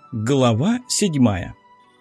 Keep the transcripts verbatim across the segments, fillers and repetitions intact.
Глава седьмая.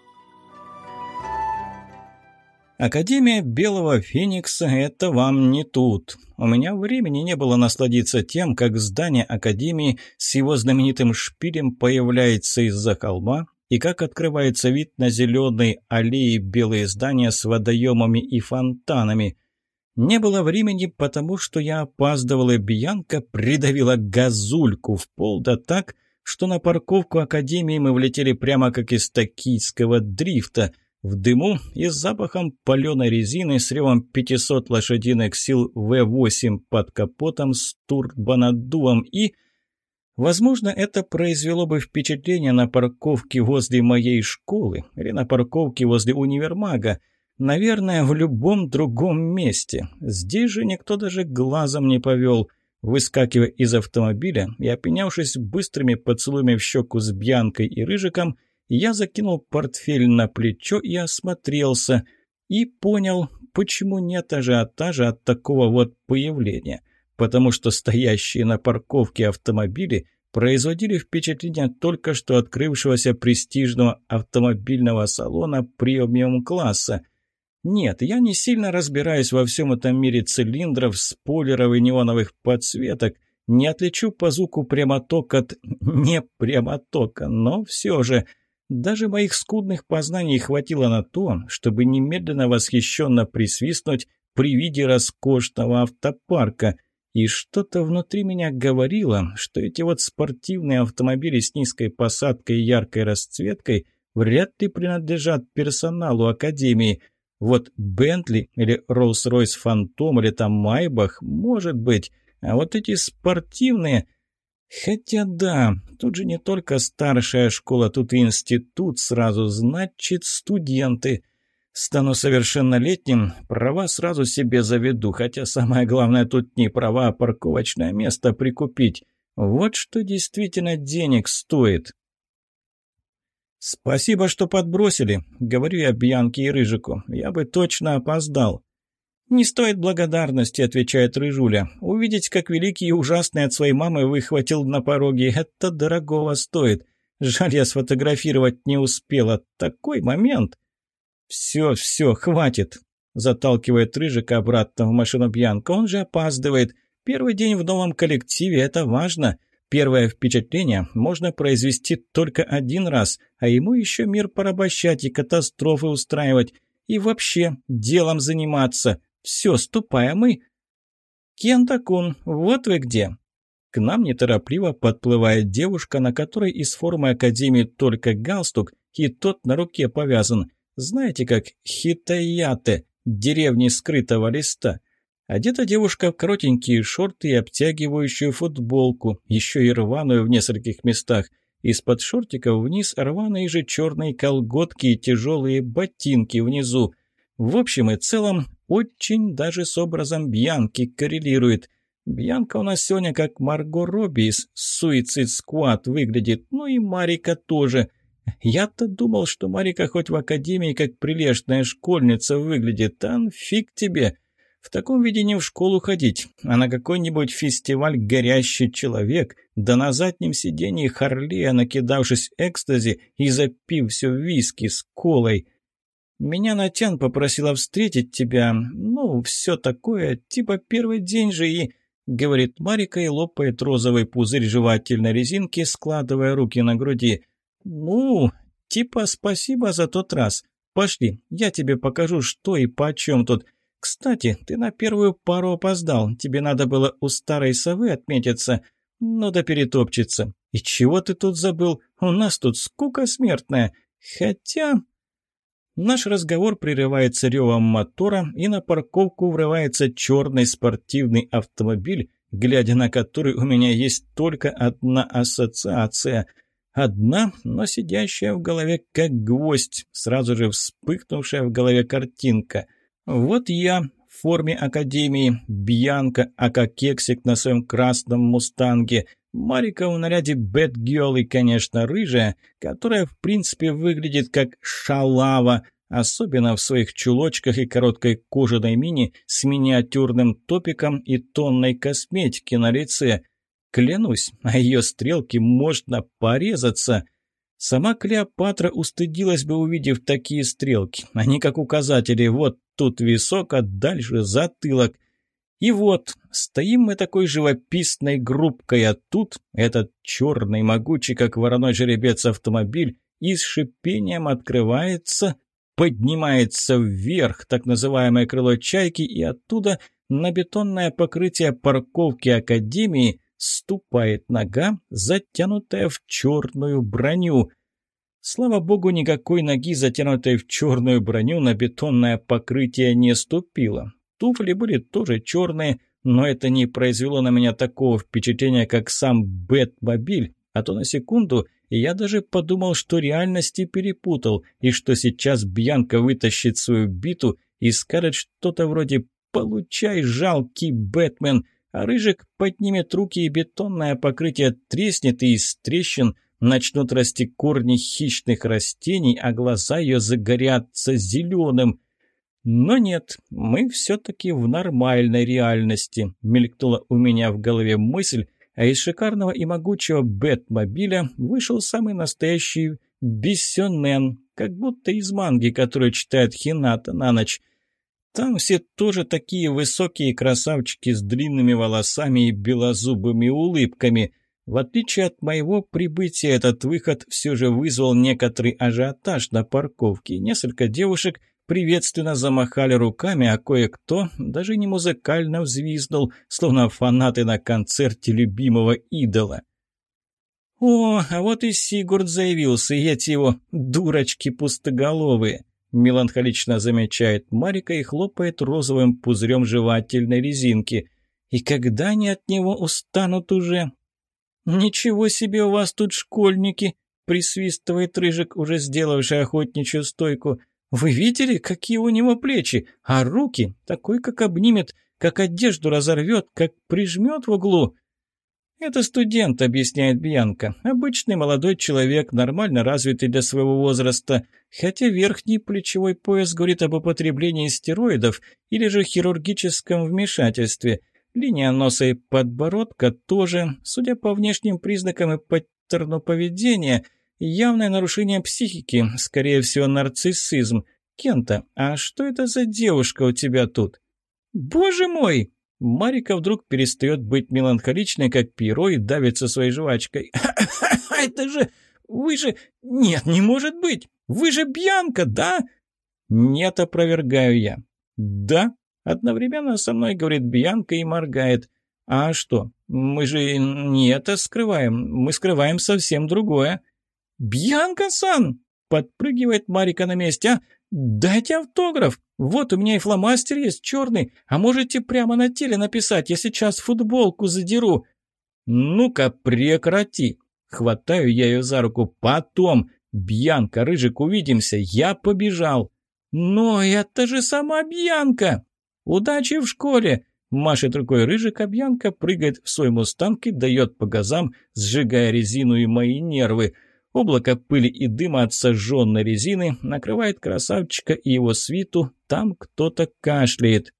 Академия Белого Феникса – это вам не тут. У меня времени не было насладиться тем, как здание Академии с его знаменитым шпилем появляется из-за холма, и как открывается вид на зеленые аллеи белые здания с водоемами и фонтанами. Не было времени, потому что я опаздывал, и Бьянка придавила газульку в пол, да так, что на парковку Академии мы влетели прямо как из токийского дрифта, в дыму и с запахом паленой резины, с ревом пятисот лошадиных сил вэ восемь под капотом с турбонаддувом и... Возможно, это произвело бы впечатление на парковке возле моей школы или на парковке возле универмага. Наверное, в любом другом месте. Здесь же никто даже глазом не повел. Выскакивая из автомобиля и опенявшись быстрыми поцелуями в щеку с Бьянкой и Рыжиком, я закинул портфель на плечо и осмотрелся. И понял, почему нет ажиотажа от такого вот появления. Потому что стоящие на парковке автомобили производили впечатление только что открывшегося престижного автомобильного салона премиум-класса. Нет, я не сильно разбираюсь во всем этом мире цилиндров, спойлеров и неоновых подсветок, не отличу по звуку прямоток от непрямотока, но все же... Даже моих скудных познаний хватило на то, чтобы немедленно восхищенно присвистнуть при виде роскошного автопарка. И что-то внутри меня говорило, что эти вот спортивные автомобили с низкой посадкой и яркой расцветкой вряд ли принадлежат персоналу Академии. Вот Бентли или Роллс-Ройс Фантом или там Майбах, может быть, а вот эти спортивные... Хотя да, тут же не только старшая школа, тут и институт сразу, значит, студенты. Стану совершеннолетним, права сразу себе заведу, хотя самое главное тут не права, а парковочное место прикупить. Вот что действительно денег стоит. «Спасибо, что подбросили», — говорю я Бьянке и Рыжику, — «я бы точно опоздал». «Не стоит благодарности», — отвечает Рыжуля. «Увидеть, как великий и ужасный от своей мамы выхватил на пороге, это дорогого стоит. Жаль, я сфотографировать не успела. Такой момент!» «Все, все, хватит», — заталкивает Рыжика обратно в машину Бьянка. «Он же опаздывает. Первый день в новом коллективе — это важно. Первое впечатление можно произвести только один раз, а ему еще мир порабощать и катастрофы устраивать. И вообще делом заниматься. Все, ступай, а мы...» «Кента-кун, вот вы где!» К нам неторопливо подплывает девушка, на которой из формы Академии только галстук, и тот на руке повязан. Знаете, как хитаяте, деревни скрытого листа. Одета девушка в коротенькие шорты и обтягивающую футболку, еще и рваную в нескольких местах. Из-под шортиков вниз рваные же черные колготки и тяжелые ботинки внизу. В общем и целом, очень даже с образом Бьянки коррелирует. Бьянка у нас сегодня как Марго Робби из «Суицид Сквад» выглядит, ну и Марика тоже. Я-то думал, что Марика хоть в академии как прилежная школьница выглядит, а фиг тебе. В таком виде не в школу ходить, а на какой-нибудь фестиваль «Горящий человек», да на заднем сидении Харлея, накидавшись экстази и запив все виски с колой. «Меня Натян попросила встретить тебя, ну, все такое, типа первый день же и...» — говорит Марика и лопает розовый пузырь жевательной резинки, складывая руки на груди. «Ну, типа спасибо за тот раз. Пошли, я тебе покажу, что и почем тут. Кстати, ты на первую пару опоздал, тебе надо было у старой совы отметиться, ну да перетопчется. И чего ты тут забыл? У нас тут скука смертная. Хотя...» Наш разговор прерывается ревом мотора, и на парковку врывается черный спортивный автомобиль, глядя на который у меня есть только одна ассоциация. Одна, но сидящая в голове как гвоздь, сразу же вспыхнувшая в голове картинка. Вот я в форме академии, Бьянка, ака Кексик на своем красном мустанге, Марика в наряде Бэтгёрл и, конечно, рыжая, которая в принципе выглядит как шалава, особенно в своих чулочках и короткой кожаной мини с миниатюрным топиком и тонной косметики на лице. Клянусь, а ее стрелки можно порезаться. Сама Клеопатра устыдилась бы, увидев такие стрелки. Они как указатели. Вот тут висок, а дальше затылок. И вот, стоим мы такой живописной группкой, а тут этот черный, могучий, как вороной жеребец, автомобиль и с шипением открывается, поднимается вверх, так называемое крыло чайки, и оттуда на бетонное покрытие парковки Академии ступает нога, затянутая в черную броню. Слава богу, никакой ноги, затянутой в черную броню, на бетонное покрытие не ступило. Туфли были тоже черные, но это не произвело на меня такого впечатления, как сам Бэтмобиль, а то на секунду я даже подумал, что реальности перепутал, и что сейчас Бьянка вытащит свою биту и скажет что-то вроде «Получай, жалкий Бэтмен», а Рыжик поднимет руки, и бетонное покрытие треснет, и из трещин начнут расти корни хищных растений, а глаза ее загорятся зеленым. Но нет, мы все-таки в нормальной реальности, мелькнула у меня в голове мысль, а из шикарного и могучего Бэтмобиля вышел самый настоящий Бессёнэн, как будто из манги, которую читает Хината на ночь. Там все тоже такие высокие красавчики с длинными волосами и белозубыми улыбками. В отличие от моего прибытия, этот выход все же вызвал некоторый ажиотаж на парковке. Несколько девушек приветственно замахали руками, а кое-кто даже не музыкально взвизгнул, словно фанаты на концерте любимого идола. «О, а вот и Сигурд заявился, и эти его дурочки пустоголовые!» Меланхолично замечает Марика и хлопает розовым пузырем жевательной резинки. «И когда они от него устанут уже?» «Ничего себе у вас тут школьники!» — присвистывает Рыжик, уже сделавший охотничью стойку. «Вы видели, какие у него плечи? А руки? Такой, как обнимет, как одежду разорвет, как прижмет в углу!» «Это студент», — объясняет Бьянка. «Обычный молодой человек, нормально развитый для своего возраста. Хотя верхний плечевой пояс говорит об употреблении стероидов или же хирургическом вмешательстве. Линия носа и подбородка тоже, судя по внешним признакам и паттерну поведения, явное нарушение психики, скорее всего, нарциссизм. Кента, а что это за девушка у тебя тут?» «Боже мой!» Марика вдруг перестает быть меланхоличной, как перо, и давится своей жвачкой. «Это же... Вы же... Нет, не может быть! Вы же Бьянка, да?» «Нет», опровергаю я. «Да?» Одновременно со мной говорит Бьянка и моргает. «А что? Мы же не это скрываем. Мы скрываем совсем другое». «Бьянка-сан!» Подпрыгивает Марика на месте. «А? Дайте автограф! Вот у меня и фломастер есть черный, а можете прямо на теле написать, я сейчас футболку задеру». «Ну-ка, прекрати!» Хватаю я ее за руку. «Потом! Бьянка, Рыжик, увидимся! Я побежал!» «Но это же сама Бьянка!» «Удачи в школе!» Машет рукой Рыжик, а Бьянка прыгает в свой мустанг и дает по газам, сжигая резину и мои нервы. Облако пыли и дыма от сожженной резины накрывает красавчика и его свиту, там кто-то кашляет.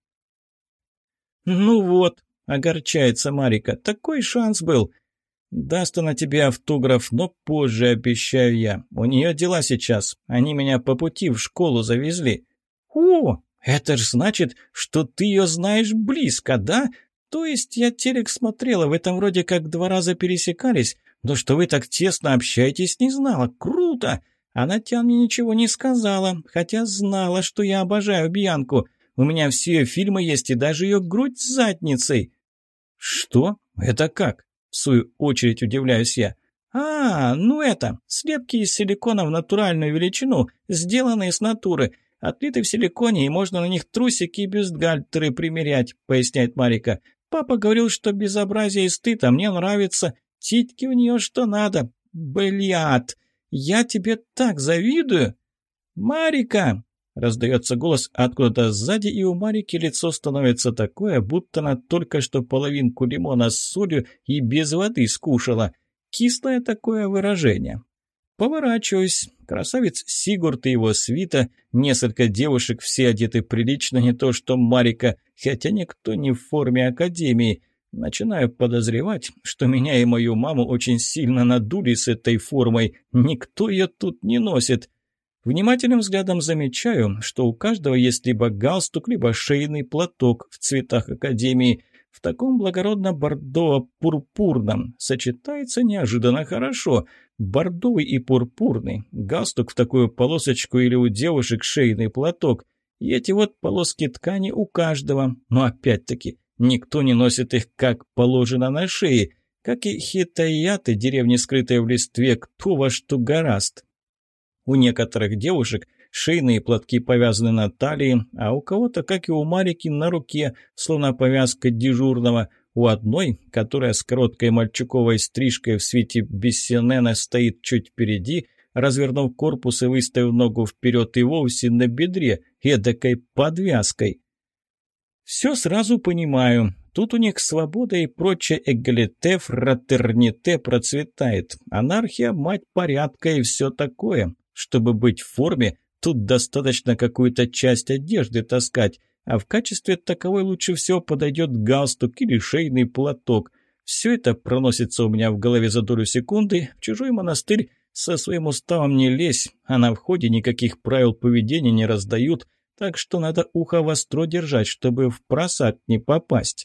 «Ну вот», — огорчается Марика, — «такой шанс был». «Даст она тебе автограф, но позже, обещаю я. У нее дела сейчас, они меня по пути в школу завезли». «О, это ж значит, что ты ее знаешь близко, да? То есть я телек смотрела, в этом вроде как два раза пересекались». «Но что вы так тесно общаетесь, не знала. Круто! А Натян мне ничего не сказала, хотя знала, что я обожаю Бьянку. У меня все ее фильмы есть и даже ее грудь с задницей». «Что? Это как?» В свою очередь удивляюсь я. «А, ну это, слепки из силикона в натуральную величину, сделанные с натуры. Отлиты в силиконе, и можно на них трусики и бюстгальтеры примерять», поясняет Марика. «Папа говорил, что безобразие и стыд, а мне нравится». Титьки у нее что надо. Блядь, я тебе так завидую. Марика! Раздается голос откуда-то сзади, и у Марики лицо становится такое, будто она только что половинку лимона с солью и без воды скушала. Кислое такое выражение. Поворачиваюсь. Красавец Сигурд и его свита, несколько девушек, все одеты прилично, не то что Марика, хотя никто не в форме академии. Начинаю подозревать, что меня и мою маму очень сильно надули с этой формой. Никто ее тут не носит. Внимательным взглядом замечаю, что у каждого есть либо галстук, либо шейный платок в цветах академии. В таком благородно-бордово-пурпурном сочетается неожиданно хорошо. Бордовый и пурпурный, галстук в такую полосочку или у девушек шейный платок. И эти вот полоски ткани у каждого. Но опять-таки, никто не носит их как положено на шее. Как и хитаяты, деревни, скрытые в листве, кто во что гораст. У некоторых девушек шейные платки повязаны на талии, а у кого-то, как и у Марики, на руке, словно повязка дежурного. У одной, которая с короткой мальчуковой стрижкой в свете Бессенена стоит чуть впереди, развернув корпус и выставив ногу вперед, и вовсе на бедре, эдакой подвязкой. Все сразу понимаю. Тут у них свобода и прочее эгалите, фратерните процветает. Анархия, мать порядка и все такое. Чтобы быть в форме, тут достаточно какую-то часть одежды таскать, а в качестве таковой лучше всего подойдет галстук или шейный платок. Все это проносится у меня в голове за долю секунды. В чужой монастырь со своим уставом не лезь, а на входе никаких правил поведения не раздают, так что надо ухо востро держать, чтобы в просак не попасть.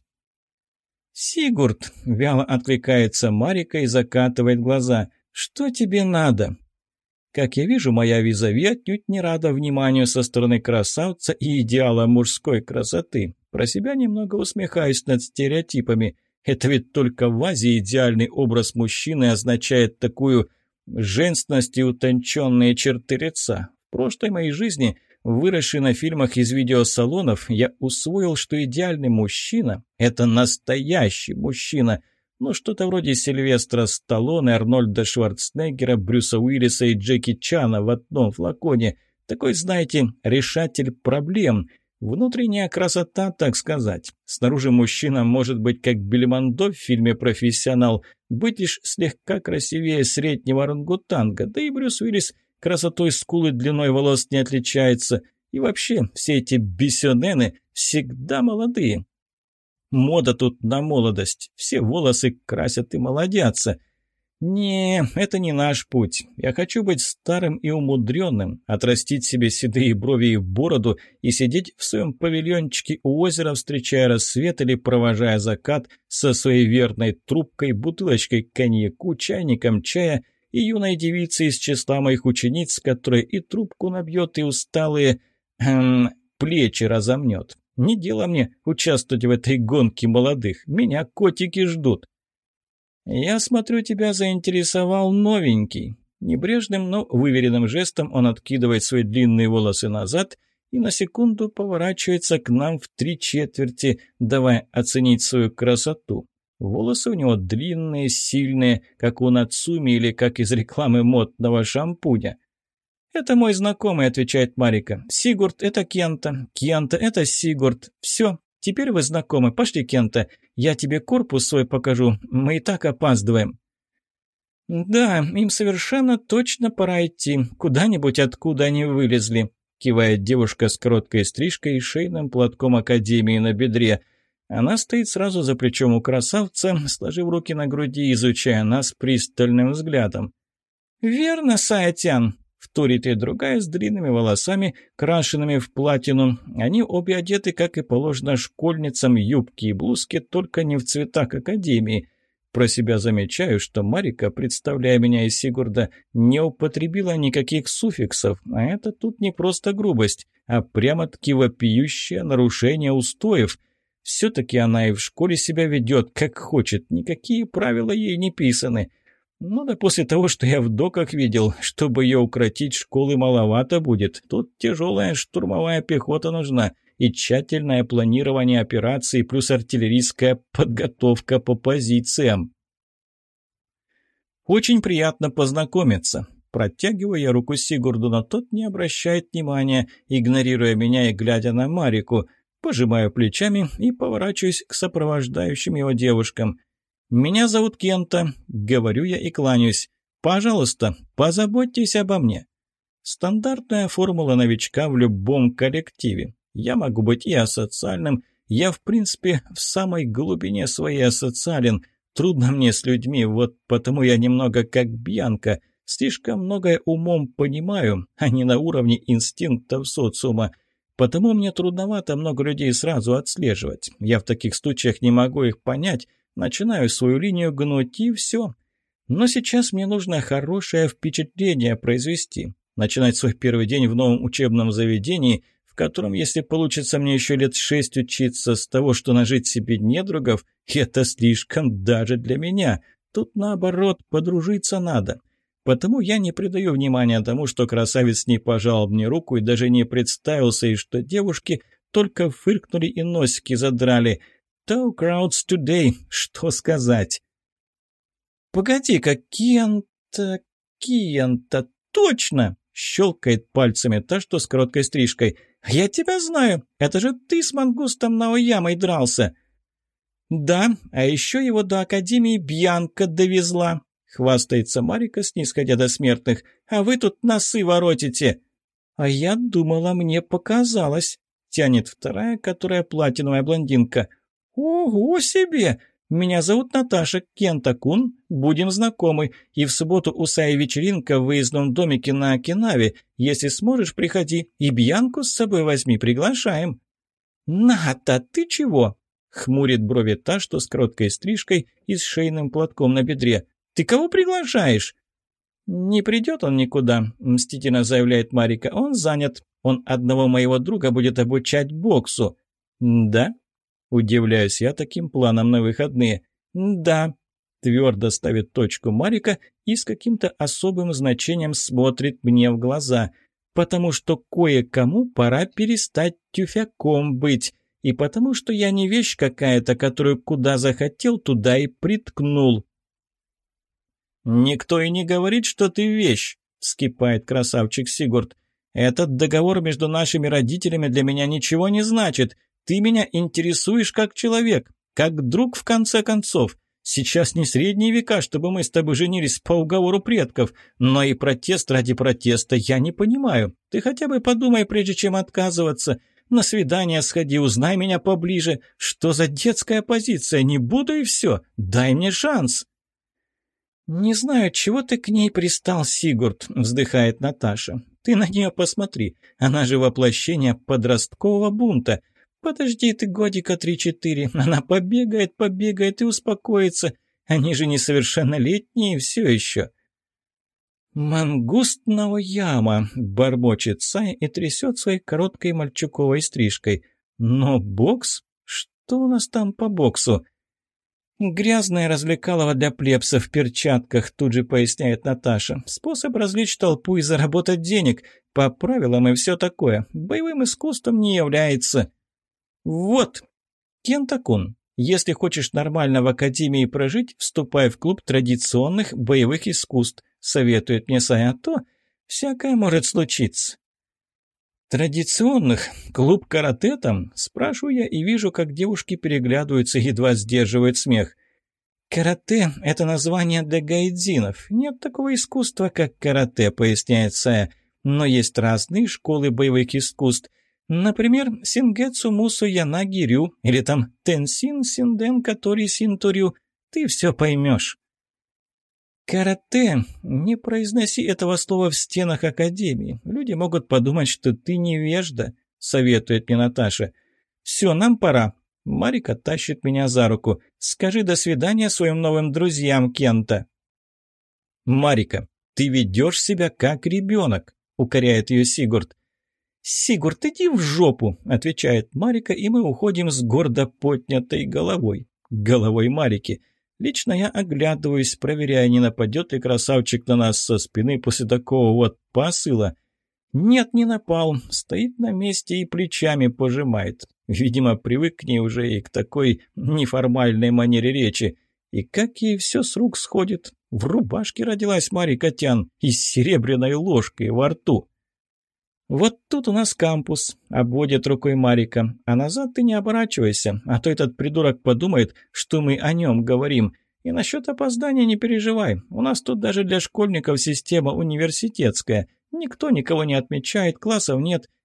«Сигурд!» — вяло откликается Марика и закатывает глаза. «Что тебе надо?» Как я вижу, моя визави отнюдь не рада вниманию со стороны красавца и идеала мужской красоты. Про себя немного усмехаюсь над стереотипами. Это ведь только в Азии идеальный образ мужчины означает такую женственность и утонченные черты лица. В прошлой моей жизни, выросший на фильмах из видеосалонов, я усвоил, что идеальный мужчина – это настоящий мужчина – ну, что-то вроде Сильвестра Сталлоне, Арнольда Шварценеггера, Брюса Уиллиса и Джеки Чана в одном флаконе. Такой, знаете, решатель проблем. Внутренняя красота, так сказать. Снаружи мужчина может быть как Бельмондо в фильме «Профессионал», быть лишь слегка красивее среднего орангутанга, да и Брюс Уиллис красотой скулы длиной волос не отличается. И вообще, все эти бесенены всегда молодые. Мода тут на молодость. Все волосы красят и молодятся. Не, это не наш путь. Я хочу быть старым и умудренным, отрастить себе седые брови и бороду и сидеть в своем павильончике у озера, встречая рассвет или провожая закат со своей верной трубкой, бутылочкой коньяку, чайником чая и юной девицей из числа моих учениц, которая и трубку набьет, и усталые эм, плечи разомнет. Не дело мне участвовать в этой гонке молодых. Меня котики ждут. Я смотрю, тебя заинтересовал новенький. Небрежным, но выверенным жестом он откидывает свои длинные волосы назад и на секунду поворачивается к нам в три четверти, давая оценить свою красоту. Волосы у него длинные, сильные, как у Нацуми или как из рекламы модного шампуня. «Это мой знакомый», — отвечает Марика. «Сигурд — это Кента. Кента — это Сигурд. Все, теперь вы знакомы. Пошли, Кента. Я тебе корпус свой покажу. Мы и так опаздываем». «Да, им совершенно точно пора идти. Куда-нибудь, откуда они вылезли», — кивает девушка с короткой стрижкой и шейным платком академии на бедре. Она стоит сразу за плечом у красавца, сложив руки на груди, изучая нас пристальным взглядом. «Верно, Саятян», — вторит и другая с длинными волосами, крашенными в платину. Они обе одеты, как и положено школьницам, юбки и блузки, только не в цветах академии. Про себя замечаю, что Марика, представляя меня и Сигурда, не употребила никаких суффиксов, а это тут не просто грубость, а прямо-таки вопиющее нарушение устоев. Все-таки она и в школе себя ведет, как хочет, никакие правила ей не писаны. Ну да после того, что я в доках видел, чтобы ее укротить, школы маловато будет. Тут тяжелая штурмовая пехота нужна и тщательное планирование операций плюс артиллерийская подготовка по позициям. Очень приятно познакомиться. Протягиваю я руку Сигурду, но тот не обращает внимания, игнорируя меня и глядя на Марику. Пожимаю плечами и поворачиваюсь к сопровождающим его девушкам. «Меня зовут Кента», — говорю я и кланяюсь. «Пожалуйста, позаботьтесь обо мне». Стандартная формула новичка в любом коллективе. Я могу быть и асоциальным, Я, в принципе, в самой глубине своей асоциален. Трудно мне с людьми, вот потому я немного как Бьянка. Слишком многое умом понимаю, а не на уровне инстинктов социума. Потому мне трудновато много людей сразу отслеживать. Я в таких случаях не могу их понять, начинаю свою линию гнуть и все. Но сейчас мне нужно хорошее впечатление произвести. Начинать свой первый день в новом учебном заведении, в котором, если получится мне еще лет шесть учиться с того, что нажить себе недругов, это слишком даже для меня. Тут, наоборот, подружиться надо. Потому я не придаю внимания тому, что красавец не пожал мне руку и даже не представился, и что девушки только фыркнули и носики задрали. «Two crowds today», что сказать? «Погоди-ка, Кента, Кента, точно!» Щелкает пальцами та, что с короткой стрижкой. «Я тебя знаю, это же ты с мангустом Наоямой дрался!» «Да, а еще его до Академии Бьянка довезла», — хвастается Марика, снисходя до смертных. «А вы тут носы воротите!» «А я думала, мне показалось», — тянет вторая, которая платиновая блондинка. «Ого себе! Меня зовут Наташа Кента-кун, будем знакомы, и в субботу у Саи вечеринка в выездном домике на Окинаве. Если сможешь, приходи, и Бьянку с собой возьми, приглашаем». «Ната, ты чего?» — хмурит брови та, что с короткой стрижкой и с шейным платком на бедре. «Ты кого приглашаешь?» «Не придет он никуда», — мстительно заявляет Марика. «Он занят. Он одного моего друга будет обучать боксу». «Да?» — удивляюсь я таким планом на выходные. «Да», — твердо ставит точку Марика и с каким-то особым значением смотрит мне в глаза. «Потому что кое-кому пора перестать тюфяком быть. И потому что я не вещь какая-то, которую куда захотел, туда и приткнул». «Никто и не говорит, что ты вещь», — вскипает красавчик Сигурд. «Этот договор между нашими родителями для меня ничего не значит. Ты меня интересуешь как человек, как друг в конце концов. Сейчас не средние века, чтобы мы с тобой женились по уговору предков, но и протест ради протеста я не понимаю. Ты хотя бы подумай, прежде чем отказываться. На свидание сходи, узнай меня поближе. Что за детская позиция? Не буду и все. Дай мне шанс». «Не знаю, чего ты к ней пристал, Сигурд», — вздыхает Наташа. «Ты на нее посмотри. Она же воплощение подросткового бунта. Подожди ты годика три-четыре. Она побегает, побегает и успокоится. Они же несовершеннолетние все еще». «Мангуст Наояма», — бормочет Сая и трясет своей короткой мальчуковой стрижкой. «Но бокс? Что у нас там по боксу?» «Грязное развлекалово для плебса в перчатках», — тут же поясняет Наташа. «Способ развлечь толпу и заработать денег. По правилам и все такое. Боевым искусством не является». «Вот, Кента-кун, если хочешь нормально в академии прожить, вступай в клуб традиционных боевых искусств», — советует мне Сая, а то всякое может случиться. «Традиционных? Клуб карате там?» – спрашиваю я и вижу, как девушки переглядываются, едва сдерживают смех. «Карате – это название для гайдзинов. Нет такого искусства, как карате», – поясняет Сая. «Но есть разные школы боевых искусств. Например, Сингетсу Мусу Янаги Рю или там Тенсин Синден Катори Синторю. Ты все поймешь». «Карате, не произноси этого слова в стенах академии. Люди могут подумать, что ты невежда», — советует мне Наташа. «Все, нам пора». Марика тащит меня за руку. «Скажи до свидания своим новым друзьям, Кента». «Марика, ты ведешь себя как ребенок», — укоряет ее Сигурд. «Сигурд, иди в жопу», — отвечает Марика, и мы уходим с гордо поднятой головой. Головой Марики. Лично я оглядываюсь, проверяя, не нападет ли красавчик на нас со спины после такого вот посыла. Нет, не напал, стоит на месте и плечами пожимает. Видимо, привык к ней уже и к такой неформальной манере речи. И как ей все с рук сходит. В рубашке родилась Марика Тян и с серебряной ложкой во рту. «Вот тут у нас кампус», — обводит рукой Марика. «А назад ты не оборачивайся, а то этот придурок подумает, что мы о нем говорим. И насчет опоздания не переживай. У нас тут даже для школьников система университетская. Никто никого не отмечает, классов нет.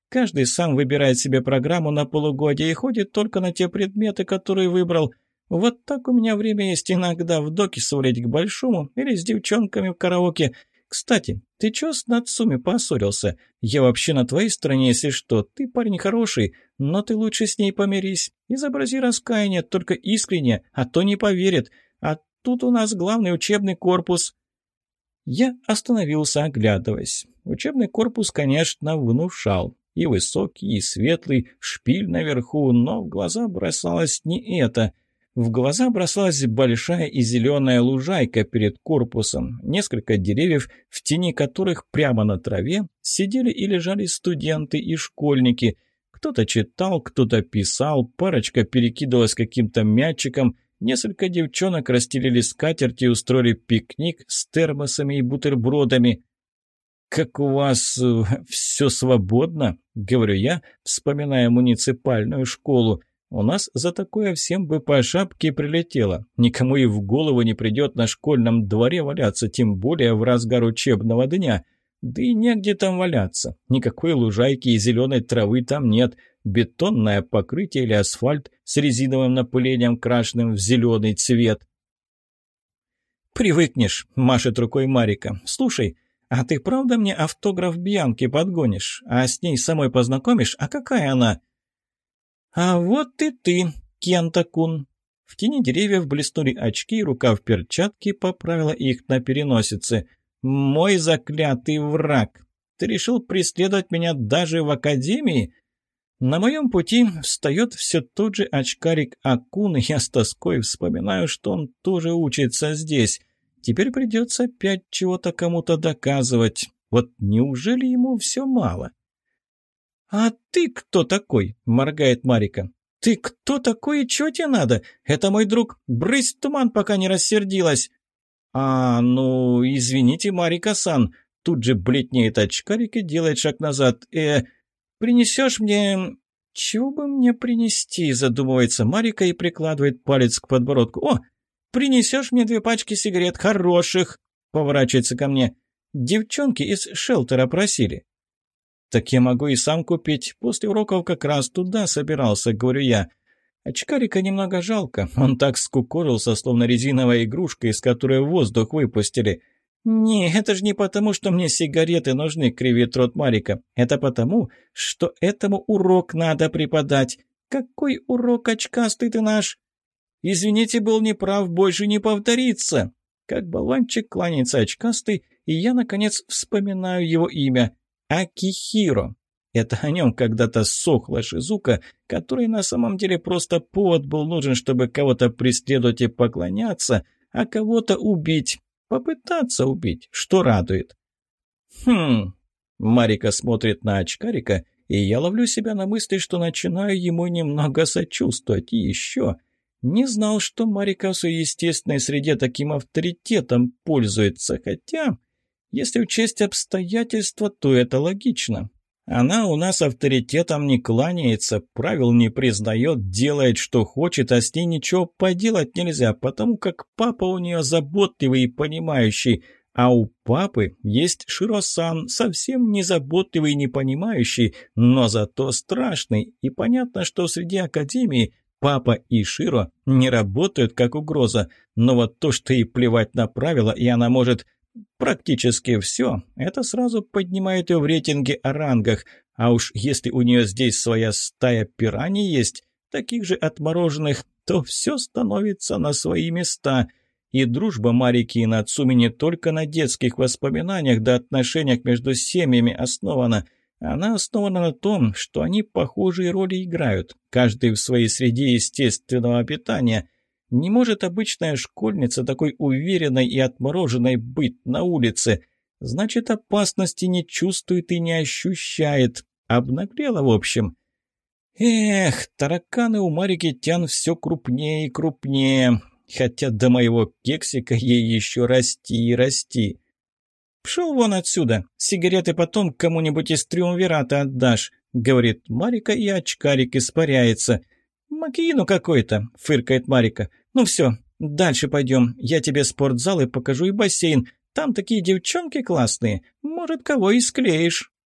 Каждый сам выбирает себе программу на полугодие и ходит только на те предметы, которые выбрал. Вот так у меня время есть иногда в доке свалить к большому или с девчонками в караоке. Кстати, ты чё с Нацуми поссорился? Я вообще на твоей стороне, если что. Ты парень хороший, но ты лучше с ней помирись. Изобрази раскаяние, только искренне, а то не поверит. А тут у нас главный учебный корпус». Я остановился, оглядываясь. Учебный корпус, конечно, внушал. И высокий, и светлый, шпиль наверху, но в глаза бросалось не это. В глаза бросалась большая и зеленая лужайка перед корпусом, несколько деревьев, в тени которых прямо на траве сидели и лежали студенты и школьники. Кто-то читал, кто-то писал, парочка перекидывалась каким-то мячиком, несколько девчонок расстелили скатерти и устроили пикник с термосами и бутербродами. «Как у вас э, все свободно?» — говорю я, вспоминая муниципальную школу. «У нас за такое всем бы по шапке прилетело. Никому и в голову не придет на школьном дворе валяться, тем более в разгар учебного дня. Да и негде там валяться. Никакой лужайки и зеленой травы там нет. Бетонное покрытие или асфальт с резиновым напылением, крашенным в зеленый цвет». «Привыкнешь», — машет рукой Марика. «Слушай, а ты правда мне автограф Бьянки подгонишь? А с ней самой познакомишь? А какая она?» «А вот и ты, Кента-кун». В тени деревьев блеснули очки, рука в перчатке поправила их на переносице. «Мой заклятый враг! Ты решил преследовать меня даже в академии?» На моем пути встает все тот же очкарик Акун, и я с тоской вспоминаю, что он тоже учится здесь. Теперь придется опять чего-то кому-то доказывать. Вот неужели ему все мало? «А ты кто такой?» – моргает Марика. «Ты кто такой и чё тебе надо? Это мой друг. Брысь в туман, пока не рассердилась». «А, ну, извините, Марика-сан». Тут же бледнеет очкарик и делает шаг назад. «Э, принесешь мне...» «Чего бы мне принести?» – задумывается Марика и прикладывает палец к подбородку. «О, принесешь мне две пачки сигарет хороших?» – поворачивается ко мне. «Девчонки из шелтера просили». «Так я могу и сам купить. После уроков как раз туда собирался», — говорю я. Очкарика немного жалко. Он так скукожился, словно резиновая игрушка, из которой воздух выпустили. «Не, это же не потому, что мне сигареты нужны», — кривит рот Марика. «Это потому, что этому урок надо преподать. Какой урок, очкастый ты наш?» «Извините, был неправ, больше не повторится». Как болванчик кланяется очкастый, и я, наконец, вспоминаю его имя. Акихиро. Это о нем когда-то сохла Шизука, который на самом деле просто повод был нужен, чтобы кого-то преследовать и поклоняться, а кого-то убить. Попытаться убить, что радует. Хм. Марика смотрит на очкарика, и я ловлю себя на мысли, что начинаю ему немного сочувствовать. И еще не знал, что Марика в своей естественной среде таким авторитетом пользуется, хотя... Если учесть обстоятельства, то это логично. Она у нас авторитетом не кланяется, правил не признает, делает, что хочет, а с ней ничего поделать нельзя, потому как папа у нее заботливый и понимающий, а у папы есть Широ-сан, совсем не заботливый и не понимающий, но зато страшный, и понятно, что среди академии папа и Широ не работают как угроза, но вот то, что ей плевать на правила, и она может... Практически все. Это сразу поднимает ее в рейтинге о рангах. А уж если у нее здесь своя стая пираний есть, таких же отмороженных, то все становится на свои места. И дружба Марики и Нацуми не только на детских воспоминаниях да отношениях между семьями основана. Она основана на том, что они похожие роли играют, каждый в своей среде естественного обитания. Не может обычная школьница такой уверенной и отмороженной быть на улице. Значит, опасности не чувствует и не ощущает. Обнаглела, в общем. Эх, тараканы у Марики Тян все крупнее и крупнее. Хотя до моего кексика ей еще расти и расти. «Пшел вон отсюда, сигареты потом кому-нибудь из триумвирата отдашь», — говорит Марика, и очкарик испаряется. «Макиину какой-то», — фыркает Марика. «Ну все, дальше пойдем. Я тебе спортзал и покажу и бассейн. Там такие девчонки классные. Может, кого и склеишь».